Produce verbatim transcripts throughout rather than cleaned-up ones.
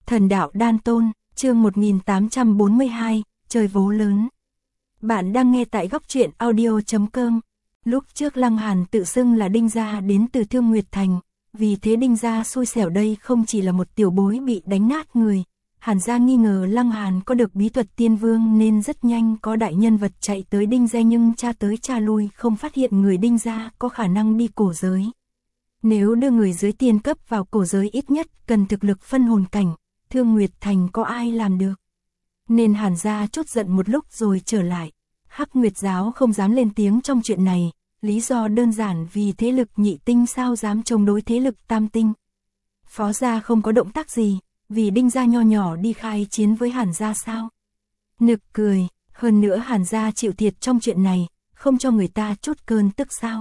Thần đạo đan tôn, chương một nghìn tám trăm bốn mươi hai, trời vố lớn. Bạn đang nghe tại góc truyện audio chấm com. Lúc trước Lăng Hàn tự xưng là Đinh gia đến từ Thương Nguyệt Thành, vì thế Đinh gia xui xẻo đây không chỉ là một tiểu bối bị đánh nát người. Hàn gia nghi ngờ Lăng Hàn có được bí thuật tiên vương nên rất nhanh có đại nhân vật chạy tới Đinh gia, nhưng tra tới tra lui không phát hiện người Đinh gia có khả năng đi cổ giới. Nếu đưa người dưới tiên cấp vào cổ giới ít nhất cần thực lực phân hồn cảnh, Thương Nguyệt Thành có ai làm được. Nên Hàn gia chốt giận một lúc rồi trở lại. Hắc Nguyệt giáo không dám lên tiếng trong chuyện này, lý do đơn giản vì thế lực nhị tinh sao dám chống đối thế lực tam tinh. Phó gia không có động tác gì, vì Đinh gia nho nhỏ đi khai chiến với Hàn gia sao? Nực cười, hơn nữa Hàn gia chịu thiệt trong chuyện này, không cho người ta chút cơn tức sao?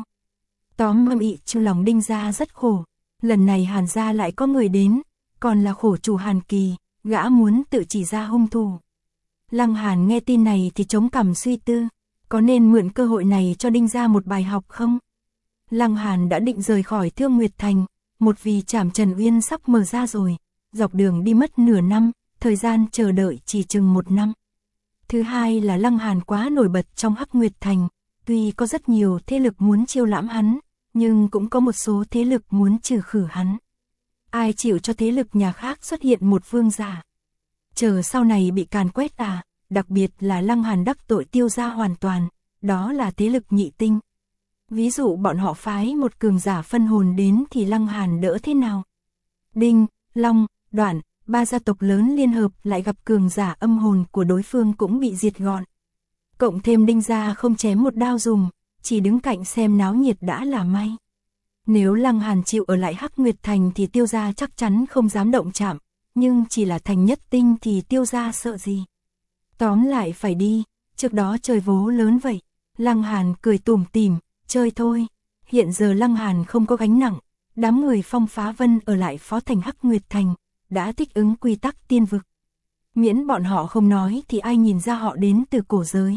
Tóm mâm ị trong lòng Đinh gia rất khổ, lần này Hàn gia lại có người đến, còn là khổ chủ Hàn Kỳ, gã muốn tự chỉ ra hung thủ. Lăng Hàn nghe tin này thì chống cằm suy tư, có nên mượn cơ hội này cho Đinh gia một bài học không? Lăng Hàn đã định rời khỏi Thương Nguyệt Thành, một vì trảm Trần Uyên sắp mở ra rồi, dọc đường đi mất nửa năm, thời gian chờ đợi chỉ chừng một năm. Thứ hai là Lăng Hàn quá nổi bật trong Hắc Nguyệt Thành, tuy có rất nhiều thế lực muốn chiêu lãm hắn, nhưng cũng có một số thế lực muốn trừ khử hắn. Ai chịu cho thế lực nhà khác xuất hiện một vương giả? Chờ sau này bị càn quét à, đặc biệt là Lăng Hàn đắc tội Tiêu gia hoàn toàn, đó là thế lực nhị tinh. Ví dụ bọn họ phái một cường giả phân hồn đến thì Lăng Hàn đỡ thế nào? Đinh, Long, Đoạn, ba gia tộc lớn liên hợp lại gặp cường giả âm hồn của đối phương cũng bị diệt gọn. Cộng thêm Đinh gia không chém một đao dùm, chỉ đứng cạnh xem náo nhiệt đã là may. Nếu Lăng Hàn chịu ở lại Hắc Nguyệt Thành thì Tiêu gia chắc chắn không dám động chạm, nhưng chỉ là thành nhất tinh thì Tiêu gia sợ gì. Tóm lại phải đi, trước đó trời vố lớn vậy. Lăng Hàn cười tủm tỉm, chơi thôi. Hiện giờ Lăng Hàn không có gánh nặng, đám người Phong Phá Vân ở lại phó thành Hắc Nguyệt Thành, đã thích ứng quy tắc tiên vực. Miễn bọn họ không nói thì ai nhìn ra họ đến từ cổ giới.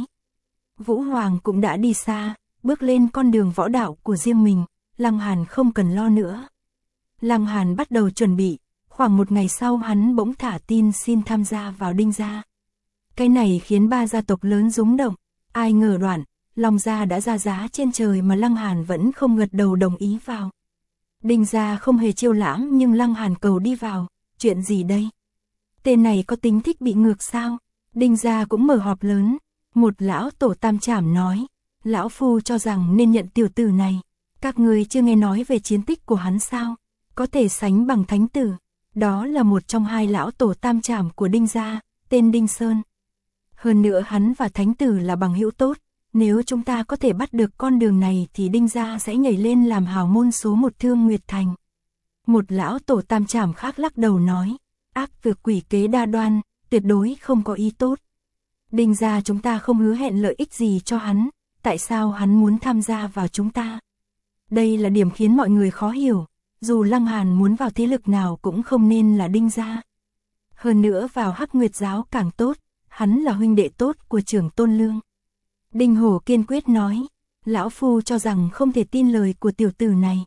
Vũ Hoàng cũng đã đi xa, bước lên con đường võ đạo của riêng mình, Lăng Hàn không cần lo nữa. Lăng Hàn bắt đầu chuẩn bị, khoảng một ngày sau hắn bỗng thả tin xin tham gia vào Đinh gia. Cái này khiến ba gia tộc lớn rúng động, ai ngờ Đoạn, Long gia đã ra giá trên trời mà Lăng Hàn vẫn không gật đầu đồng ý vào. Đinh gia không hề chiêu lãm nhưng Lăng Hàn cầu đi vào, chuyện gì đây? Tên này có tính thích bị ngược sao? Đinh gia cũng mở họp lớn, một lão tổ tam trảm nói, lão phu cho rằng nên nhận tiểu tử này. Các người chưa nghe nói về chiến tích của hắn sao? Có thể sánh bằng thánh tử. Đó là một trong hai lão tổ tam trảm của Đinh gia, tên Đinh Sơn. Hơn nữa hắn và thánh tử là bằng hữu tốt, nếu chúng ta có thể bắt được con đường này thì Đinh gia sẽ nhảy lên làm hào môn số một Thương Nguyệt Thành. Một lão tổ tam trảm khác lắc đầu nói, ác việc quỷ kế đa đoan, tuyệt đối không có ý tốt. Đinh gia chúng ta không hứa hẹn lợi ích gì cho hắn, tại sao hắn muốn tham gia vào chúng ta? Đây là điểm khiến mọi người khó hiểu, dù Lăng Hàn muốn vào thế lực nào cũng không nên là Đinh gia. Hơn nữa vào Hắc Nguyệt giáo càng tốt, hắn là huynh đệ tốt của trưởng Tôn Lương. Đinh Hổ kiên quyết nói, lão phu cho rằng không thể tin lời của tiểu tử này.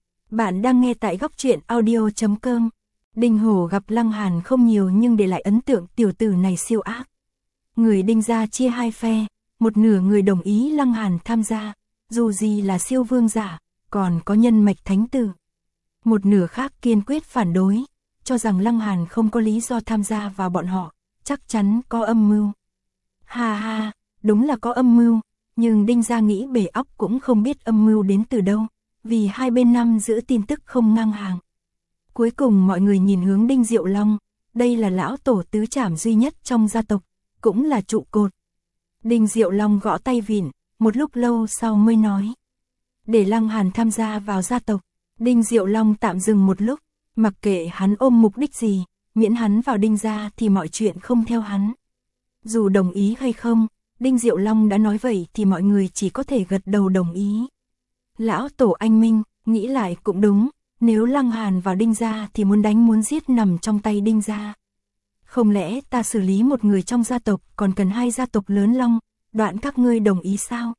Bạn đang nghe tại góc truyện audio chấm com. Đinh Hổ gặp Lăng Hàn không nhiều nhưng để lại ấn tượng tiểu tử này siêu ác. Người Đinh gia chia hai phe, một nửa người đồng ý Lăng Hàn tham gia, dù gì là siêu vương giả, còn có nhân mạch thánh tử. Một nửa khác kiên quyết phản đối, cho rằng Lăng Hàn không có lý do tham gia vào bọn họ, chắc chắn có âm mưu. Ha ha, đúng là có âm mưu, nhưng Đinh gia nghĩ bể óc cũng không biết âm mưu đến từ đâu, vì hai bên năm giữ tin tức không ngang hàng. Cuối cùng mọi người nhìn hướng Đinh Diệu Long, đây là lão tổ tứ trảm duy nhất trong gia tộc, cũng là trụ cột. Đinh Diệu Long gõ tay vịn, một lúc lâu sau mới nói, để Lăng Hàn tham gia vào gia tộc. Đinh Diệu Long tạm dừng một lúc, mặc kệ hắn ôm mục đích gì, miễn hắn vào Đinh gia thì mọi chuyện không theo hắn. Dù đồng ý hay không, Đinh Diệu Long đã nói vậy thì mọi người chỉ có thể gật đầu đồng ý. Lão tổ anh minh, nghĩ lại cũng đúng, nếu Lăng Hàn vào Đinh gia thì muốn đánh muốn giết nằm trong tay Đinh gia. Không lẽ ta xử lý một người trong gia tộc còn cần hai gia tộc lớn Long, Đoạn các ngươi đồng ý sao?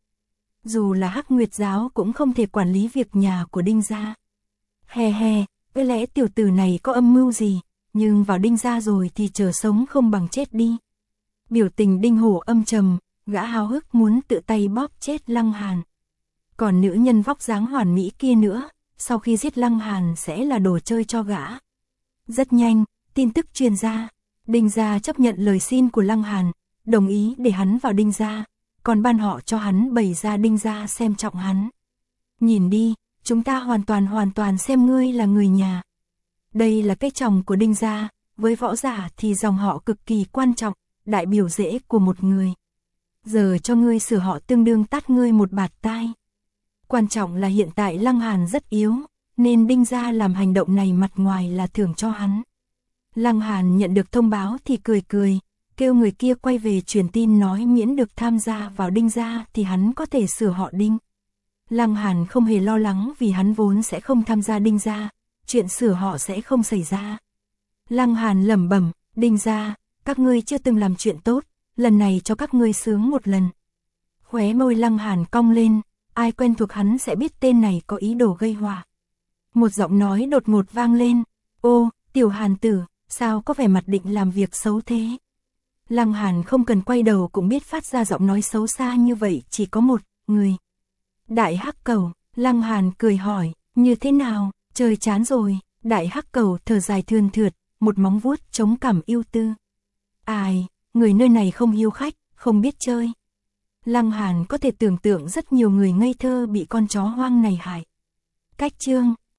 Dù là Hắc Nguyệt giáo cũng không thể quản lý việc nhà của Đinh gia. Hè hè, với lẽ tiểu tử này có âm mưu gì? nhưng vào Đinh gia rồi thì chờ sống không bằng chết đi. Biểu tình Đinh Hổ âm trầm, gã háo hức muốn tự tay bóp chết Lăng Hàn. Còn nữ nhân vóc dáng hoàn mỹ kia nữa, sau khi giết Lăng Hàn sẽ là đồ chơi cho gã. Rất nhanh, tin tức truyền ra, Đinh gia chấp nhận lời xin của Lăng Hàn, đồng ý để hắn vào Đinh gia, còn ban họ cho hắn bày ra Đinh gia xem trọng hắn. Nhìn đi, chúng ta hoàn toàn hoàn toàn xem ngươi là người nhà. Đây là cái chồng của Đinh gia, với võ giả thì dòng họ cực kỳ quan trọng, đại biểu rễ của một người. Giờ cho ngươi sửa họ tương đương tát ngươi một bạt tai. Quan trọng là hiện tại Lăng Hàn rất yếu, nên Đinh gia làm hành động này mặt ngoài là thưởng cho hắn. Lăng Hàn nhận được thông báo thì cười cười, kêu người kia quay về truyền tin nói miễn được tham gia vào Đinh gia thì hắn có thể sửa họ Đinh. Lăng Hàn không hề lo lắng vì hắn vốn sẽ không tham gia Đinh gia, chuyện sửa họ sẽ không xảy ra. Lăng Hàn lẩm bẩm, Đinh gia, các ngươi chưa từng làm chuyện tốt, lần này cho các ngươi sướng một lần. Khóe môi Lăng Hàn cong lên, ai quen thuộc hắn sẽ biết tên này có ý đồ gây họa. Một giọng nói đột ngột vang lên, ô, Tiểu Hàn tử, sao có vẻ mặt định làm việc xấu thế? Lăng Hàn không cần quay đầu cũng biết phát ra giọng nói xấu xa như vậy chỉ có một người. Đại Hắc Cầu, Lăng Hàn cười hỏi, như thế nào, chơi chán rồi. Đại Hắc Cầu thở dài thườn thượt, một móng vuốt chống cằm ưu tư. Ai, người nơi này không hiếu khách, không biết chơi. Lăng Hàn có thể tưởng tượng rất nhiều người ngây thơ bị con chó hoang này hại. Cách chương